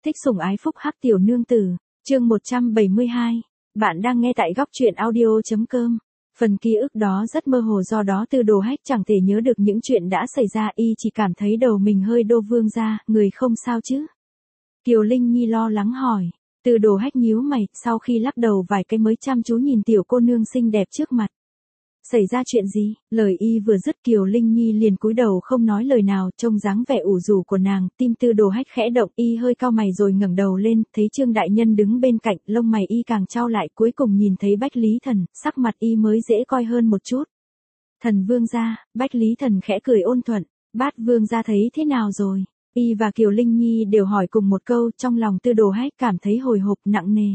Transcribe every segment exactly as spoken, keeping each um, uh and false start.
Thích sủng ái phúc hắc tiểu nương tử, chương một trăm bảy mươi hai. Bạn đang nghe tại góc truyện audio.com. Phần ký ức đó rất mơ hồ, do đó Tư Đồ Hách chẳng thể nhớ được những chuyện đã xảy ra, y chỉ cảm thấy đầu mình hơi đô. Vương gia, người không sao chứ? Kiều Linh Nhi lo lắng hỏi. Tư Đồ Hách nhíu mày, sau khi lắc đầu vài cái mới chăm chú nhìn tiểu cô nương xinh đẹp trước mặt. Xảy ra chuyện gì? Lời y vừa dứt Kiều Linh Nhi liền cúi đầu không nói lời nào, trông dáng vẻ ủ rũ của nàng, tim Tư Đồ Hách khẽ động, y hơi cau mày rồi ngẩng đầu lên, thấy Trương đại nhân đứng bên cạnh, lông mày y càng chau lại, cuối cùng nhìn thấy Bách Lý Thần, sắc mặt y mới dễ coi hơn một chút. Thần vương gia. Bách Lý Thần khẽ cười ôn thuận. Bát vương gia thấy thế nào rồi? Y và Kiều Linh Nhi đều hỏi cùng một câu, trong lòng Tư Đồ Hách cảm thấy hồi hộp nặng nề.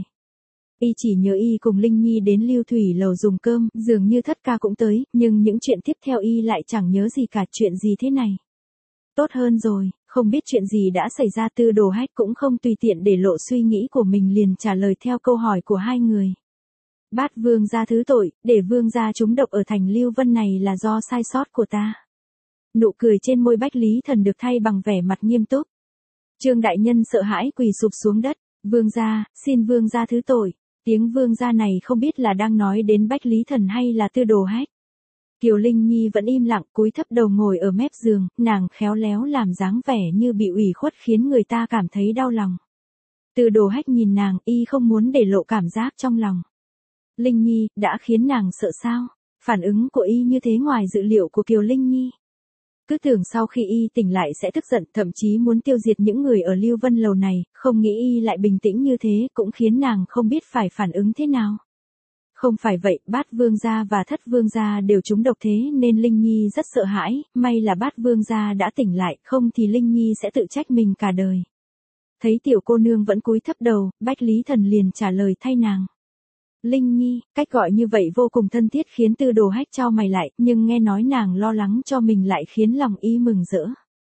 Y chỉ nhớ y cùng Linh Nhi đến Lưu Thủy lầu dùng cơm, dường như Thất ca cũng tới, nhưng những chuyện tiếp theo y lại chẳng nhớ gì cả. Chuyện gì thế này? Tốt hơn rồi, không biết chuyện gì đã xảy ra. Tư Đồ Hách cũng không tùy tiện để lộ suy nghĩ của mình, liền trả lời theo câu hỏi của hai người. Bát vương gia thứ tội, để vương gia trúng độc ở thành Lưu Vân này là do sai sót của ta. Nụ cười trên môi Bách Lý Thần được thay bằng vẻ mặt nghiêm túc. Trương đại nhân sợ hãi quỳ sụp xuống đất. Vương gia, xin vương gia thứ tội. Tiếng vương gia này không biết là đang nói đến Bách Lý Thần hay là Tư Đồ Hách. Kiều Linh Nhi vẫn im lặng, cúi thấp đầu ngồi ở mép giường, nàng khéo léo làm dáng vẻ như bị ủy khuất khiến người ta cảm thấy đau lòng. Tư Đồ Hách nhìn nàng, y không muốn để lộ cảm giác trong lòng. Linh Nhi, đã khiến nàng sợ sao? Phản ứng của y như thế ngoài dự liệu của Kiều Linh Nhi. Cứ tưởng sau khi y tỉnh lại sẽ tức giận, thậm chí muốn tiêu diệt những người ở Lưu Vân lầu này, không nghĩ y lại bình tĩnh như thế, cũng khiến nàng không biết phải phản ứng thế nào. Không phải vậy, Bát vương gia và Thất vương gia đều trúng độc, thế nên Linh Nhi rất sợ hãi, may là Bát vương gia đã tỉnh lại, không thì Linh Nhi sẽ tự trách mình cả đời. Thấy tiểu cô nương vẫn cúi thấp đầu, Bách Lý Thần liền trả lời thay nàng. Linh Nhi, cách gọi như vậy vô cùng thân thiết khiến Tư Đồ Hách chau mày lại, nhưng nghe nói nàng lo lắng cho mình lại khiến lòng y mừng rỡ.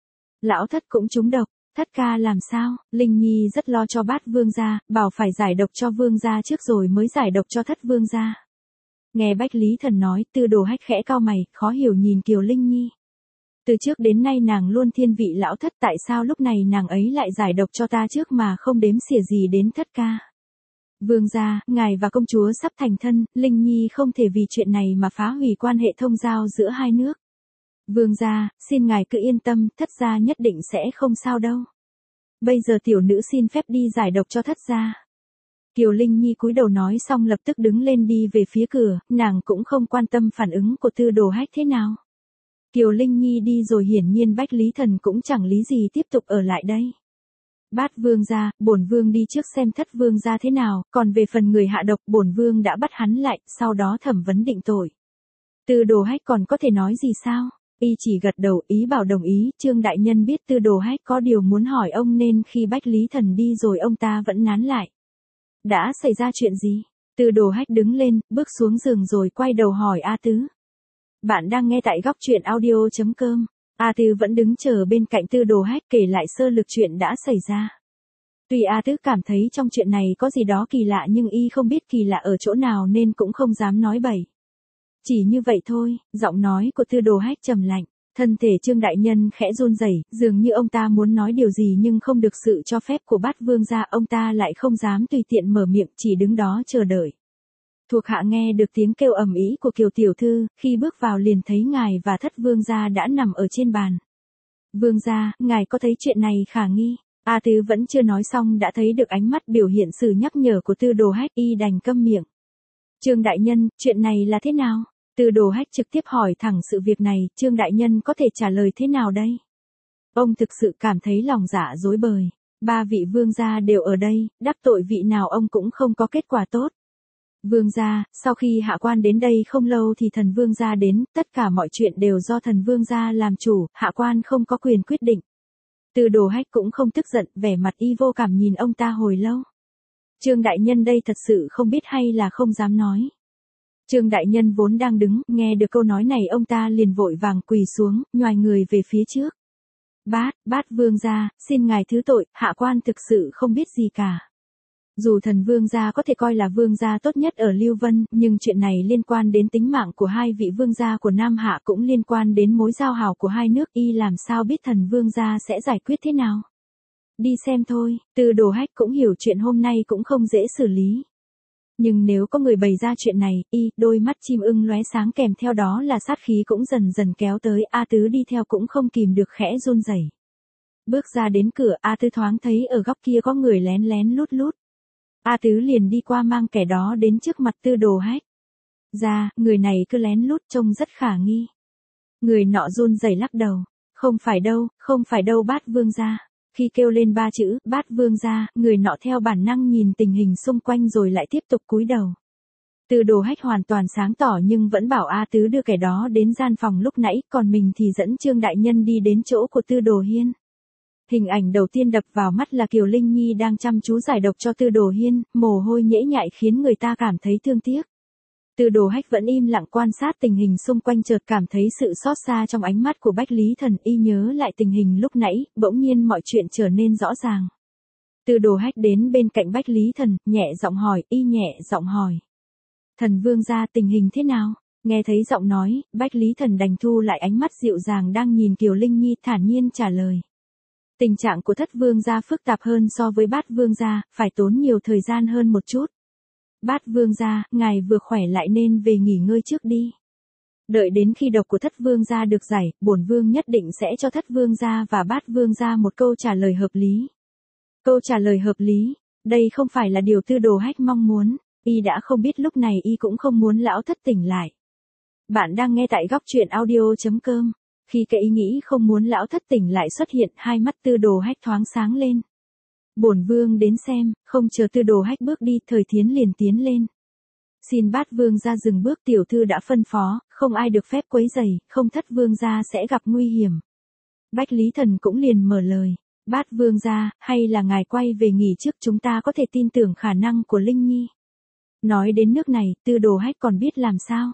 Lão Thất cũng trúng độc, Thất ca làm sao? Linh Nhi rất lo cho Bát vương gia, bảo phải giải độc cho vương gia trước rồi mới giải độc cho Thất vương gia. Nghe Bách Lý Thần nói, Tư Đồ Hách khẽ cau mày, khó hiểu nhìn Kiều Linh Nhi. Từ trước đến nay nàng luôn thiên vị Lão Thất, tại sao lúc này nàng ấy lại giải độc cho ta trước mà không đếm xỉa gì đến Thất ca? Vương gia, ngài và công chúa sắp thành thân, Linh Nhi không thể vì chuyện này mà phá hủy quan hệ thông giao giữa hai nước. Vương gia, xin ngài cứ yên tâm, Thất gia nhất định sẽ không sao đâu. Bây giờ tiểu nữ xin phép đi giải độc cho Thất gia. Kiều Linh Nhi cúi đầu nói xong lập tức đứng lên đi về phía cửa, nàng cũng không quan tâm phản ứng của Tư Đồ Hách thế nào. Kiều Linh Nhi đi rồi, hiển nhiên Bách Lý Thần cũng chẳng lý gì tiếp tục ở lại đây. Bát vương gia, bổn vương đi trước xem Thất vương gia thế nào, còn về phần người hạ độc, bổn vương đã bắt hắn lại, sau đó thẩm vấn định tội. Tư Đồ Hách còn có thể nói gì sao? Y chỉ gật đầu ý bảo đồng ý. Trương đại nhân biết Tư Đồ Hách có điều muốn hỏi ông nên khi Bách Lý Thần đi rồi ông ta vẫn nán lại. Đã xảy ra chuyện gì? Tư Đồ Hách đứng lên, bước xuống giường rồi quay đầu hỏi A Tứ. Bạn đang nghe tại góc truyện audio.com. A Tứ vẫn đứng chờ bên cạnh Tư Đồ Hách kể lại sơ lược chuyện đã xảy ra. Tuy A Tứ cảm thấy trong chuyện này có gì đó kỳ lạ nhưng y không biết kỳ lạ ở chỗ nào nên cũng không dám nói bậy. Chỉ như vậy thôi, giọng nói của Tư Đồ Hách trầm lạnh, thân thể Trương đại nhân khẽ run rẩy, dường như ông ta muốn nói điều gì nhưng không được sự cho phép của Bát vương gia, ông ta lại không dám tùy tiện mở miệng, chỉ đứng đó chờ đợi. Thuộc hạ nghe được tiếng kêu ầm ĩ của Kiều tiểu thư, khi bước vào liền thấy ngài và Thất vương gia đã nằm ở trên bàn. Vương gia, ngài có thấy chuyện này khả nghi? A Tứ vẫn chưa nói xong đã thấy được ánh mắt biểu hiện sự nhắc nhở của Tư Đồ Hách, y đành câm miệng. Trương đại nhân, chuyện này là thế nào? Tư Đồ Hách trực tiếp hỏi thẳng sự việc này, Trương đại nhân có thể trả lời thế nào đây? Ông thực sự cảm thấy lòng dạ rối bời. Ba vị vương gia đều ở đây, đắc tội vị nào ông cũng không có kết quả tốt. Vương gia, sau khi hạ quan đến đây không lâu thì thần vương gia đến, tất cả mọi chuyện đều do thần vương gia làm chủ, hạ quan không có quyền quyết định. Tư Đồ Hách cũng không tức giận, vẻ mặt y vô cảm nhìn ông ta hồi lâu. Trương đại nhân đây thật sự không biết hay là không dám nói. Trương đại nhân vốn đang đứng, nghe được câu nói này ông ta liền vội vàng quỳ xuống, nhoài người về phía trước. Bát, bát vương gia, xin ngài thứ tội, hạ quan thực sự không biết gì cả. Dù thần vương gia có thể coi là vương gia tốt nhất ở Lưu Vân, nhưng chuyện này liên quan đến tính mạng của hai vị vương gia của Nam Hạ, cũng liên quan đến mối giao hảo của hai nước, y làm sao biết thần vương gia sẽ giải quyết thế nào. Đi xem thôi, Tư Đồ Hách cũng hiểu chuyện hôm nay cũng không dễ xử lý. Nhưng nếu có người bày ra chuyện này, y, đôi mắt chim ưng lóe sáng kèm theo đó là sát khí cũng dần dần kéo tới, A Tứ đi theo cũng không kìm được khẽ run rẩy. Bước ra đến cửa, A Tứ thoáng thấy ở góc kia có người lén lén lút lút. A Tứ liền đi qua mang kẻ đó đến trước mặt Tư Đồ Hách. Ra, người này cứ lén lút trông rất khả nghi. Người nọ run rẩy lắc đầu. Không phải đâu, không phải đâu Bát Vương gia. Khi kêu lên ba chữ, Bát Vương gia, người nọ theo bản năng nhìn tình hình xung quanh rồi lại tiếp tục cúi đầu. Tư Đồ Hách hoàn toàn sáng tỏ nhưng vẫn bảo A Tứ đưa kẻ đó đến gian phòng lúc nãy, còn mình thì dẫn Trương Đại Nhân đi đến chỗ của Tư Đồ Hiên. Hình ảnh đầu tiên đập vào mắt là Kiều Linh Nhi đang chăm chú giải độc cho Tư Đồ Hiên, mồ hôi nhễ nhại khiến người ta cảm thấy thương tiếc. Tư Đồ Hách vẫn im lặng quan sát tình hình xung quanh, chợt cảm thấy sự xót xa trong ánh mắt của Bách Lý Thần, y nhớ lại tình hình lúc nãy, bỗng nhiên mọi chuyện trở nên rõ ràng. Tư Đồ Hách đến bên cạnh Bách Lý Thần, nhẹ giọng hỏi, y nhẹ giọng hỏi. Thần Vương gia, tình hình thế nào? Nghe thấy giọng nói, Bách Lý Thần đành thu lại ánh mắt dịu dàng đang nhìn Kiều Linh Nhi, thản nhiên trả lời. Tình trạng của Thất Vương gia phức tạp hơn so với Bát Vương gia, phải tốn nhiều thời gian hơn một chút. Bát Vương gia, ngài vừa khỏe lại nên về nghỉ ngơi trước đi. Đợi đến khi độc của Thất Vương gia được giải, bổn vương nhất định sẽ cho Thất Vương gia và Bát Vương gia một câu trả lời hợp lý. Câu trả lời hợp lý, đây không phải là điều Tư Đồ Hách mong muốn, y đã không biết lúc này y cũng không muốn lão thất tỉnh lại. Bạn đang nghe tại góc truyện audio chấm com. Khi cái ý nghĩ không muốn lão thất tỉnh lại xuất hiện, hai mắt Tư Đồ Hách thoáng sáng lên. Bổn vương đến xem, không chờ Tư Đồ Hách bước đi, Thời Thiến liền tiến lên. Xin Bát Vương gia dừng bước, tiểu thư đã phân phó, không ai được phép quấy rầy, không Thất Vương gia sẽ gặp nguy hiểm. Bách Lý Thần cũng liền mở lời, Bát Vương gia, hay là ngài quay về nghỉ trước, chúng ta có thể tin tưởng khả năng của Linh Nhi. Nói đến nước này, Tư Đồ Hách còn biết làm sao.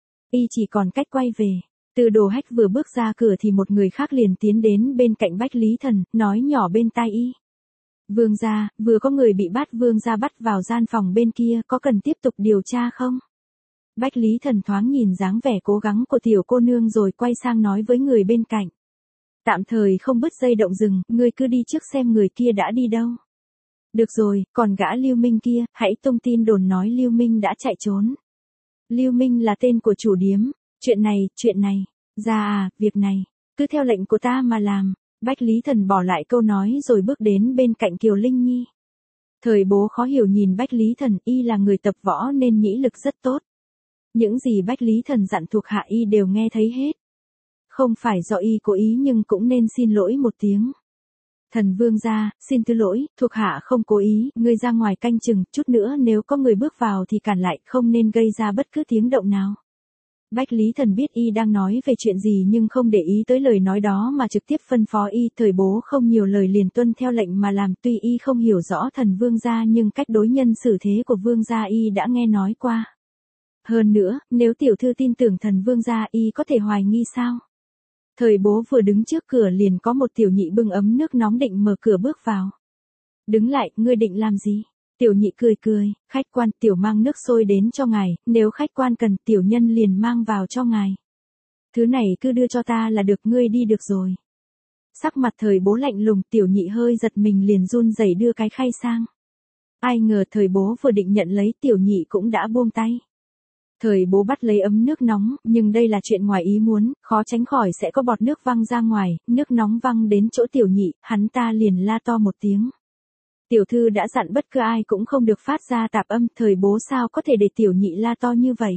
Y chỉ còn cách quay về. Tư Đồ Hách vừa bước ra cửa thì một người khác liền tiến đến bên cạnh Bách Lý Thần, nói nhỏ bên tai y. Vương gia, vừa có người bị Bát Vương gia bắt vào gian phòng bên kia, có cần tiếp tục điều tra không? Bách Lý Thần thoáng nhìn dáng vẻ cố gắng của tiểu cô nương rồi quay sang nói với người bên cạnh. Tạm thời không bứt dây động rừng, ngươi cứ đi trước xem người kia đã đi đâu. Được rồi, còn gã Lưu Minh kia, hãy tung tin đồn nói Lưu Minh đã chạy trốn. Lưu Minh là tên của chủ điếm. Chuyện này, chuyện này, ra à, việc này, cứ theo lệnh của ta mà làm. Bách Lý Thần bỏ lại câu nói rồi bước đến bên cạnh Kiều Linh Nhi. Thời bố khó hiểu nhìn Bách Lý Thần, y là người tập võ nên nhĩ lực rất tốt. Những gì Bách Lý Thần dặn thuộc hạ y đều nghe thấy hết. Không phải do y cố ý nhưng cũng nên xin lỗi một tiếng. Thần Vương gia, xin thứ lỗi, thuộc hạ không cố ý, ngươi ra ngoài canh chừng, chút nữa nếu có người bước vào thì cản lại, không nên gây ra bất cứ tiếng động nào. Bách Lý Thần biết y đang nói về chuyện gì nhưng không để ý tới lời nói đó mà trực tiếp phân phó y. Thời bố không nhiều lời liền tuân theo lệnh mà làm, tuy y không hiểu rõ thần Vương gia nhưng cách đối nhân xử thế của Vương gia y đã nghe nói qua. Hơn nữa, nếu tiểu thư tin tưởng thần Vương gia y có thể hoài nghi sao? Thời bố vừa đứng trước cửa liền có một tiểu nhị bưng ấm nước nóng định mở cửa bước vào. Đứng lại, ngươi định làm gì? Tiểu nhị cười cười, khách quan, tiểu mang nước sôi đến cho ngài, nếu khách quan cần, tiểu nhân liền mang vào cho ngài. Thứ này cứ đưa cho ta là được, ngươi đi được rồi. Sắc mặt thời bố lạnh lùng, tiểu nhị hơi giật mình liền run rẩy đưa cái khay sang. Ai ngờ thời bố vừa định nhận lấy, tiểu nhị cũng đã buông tay. Thời bố bắt lấy ấm nước nóng, nhưng đây là chuyện ngoài ý muốn, khó tránh khỏi sẽ có bọt nước văng ra ngoài, nước nóng văng đến chỗ tiểu nhị, hắn ta liền la to một tiếng. Tiểu thư đã dặn bất cứ ai cũng không được phát ra tạp âm, thời bố sao có thể để tiểu nhị la to như vậy.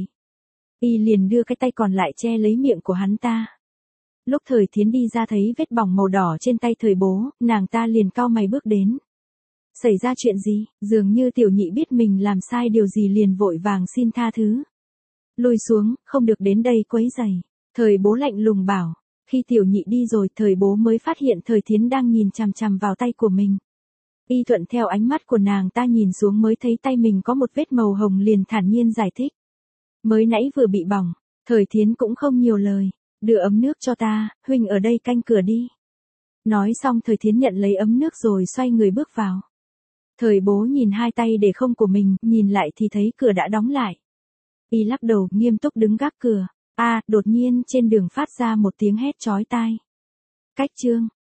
Y liền đưa cái tay còn lại che lấy miệng của hắn ta. Lúc Thời Thiến đi ra thấy vết bỏng màu đỏ trên tay thời bố, nàng ta liền cau mày bước đến. Xảy ra chuyện gì, dường như tiểu nhị biết mình làm sai điều gì liền vội vàng xin tha thứ. Lùi xuống, không được đến đây quấy rầy. Thời bố lạnh lùng bảo, khi tiểu nhị đi rồi thời bố mới phát hiện Thời Thiến đang nhìn chằm chằm vào tay của mình. Y thuận theo ánh mắt của nàng ta nhìn xuống mới thấy tay mình có một vết màu hồng liền thản nhiên giải thích. Mới nãy vừa bị bỏng, Thời Thiến cũng không nhiều lời, đưa ấm nước cho ta, huynh ở đây canh cửa đi. Nói xong Thời Thiến nhận lấy ấm nước rồi xoay người bước vào. Thời bố nhìn hai tay để không của mình, nhìn lại thì thấy cửa đã đóng lại. Y lắc đầu, nghiêm túc đứng gác cửa. A, à, đột nhiên trên đường phát ra một tiếng hét chói tai. Cách chương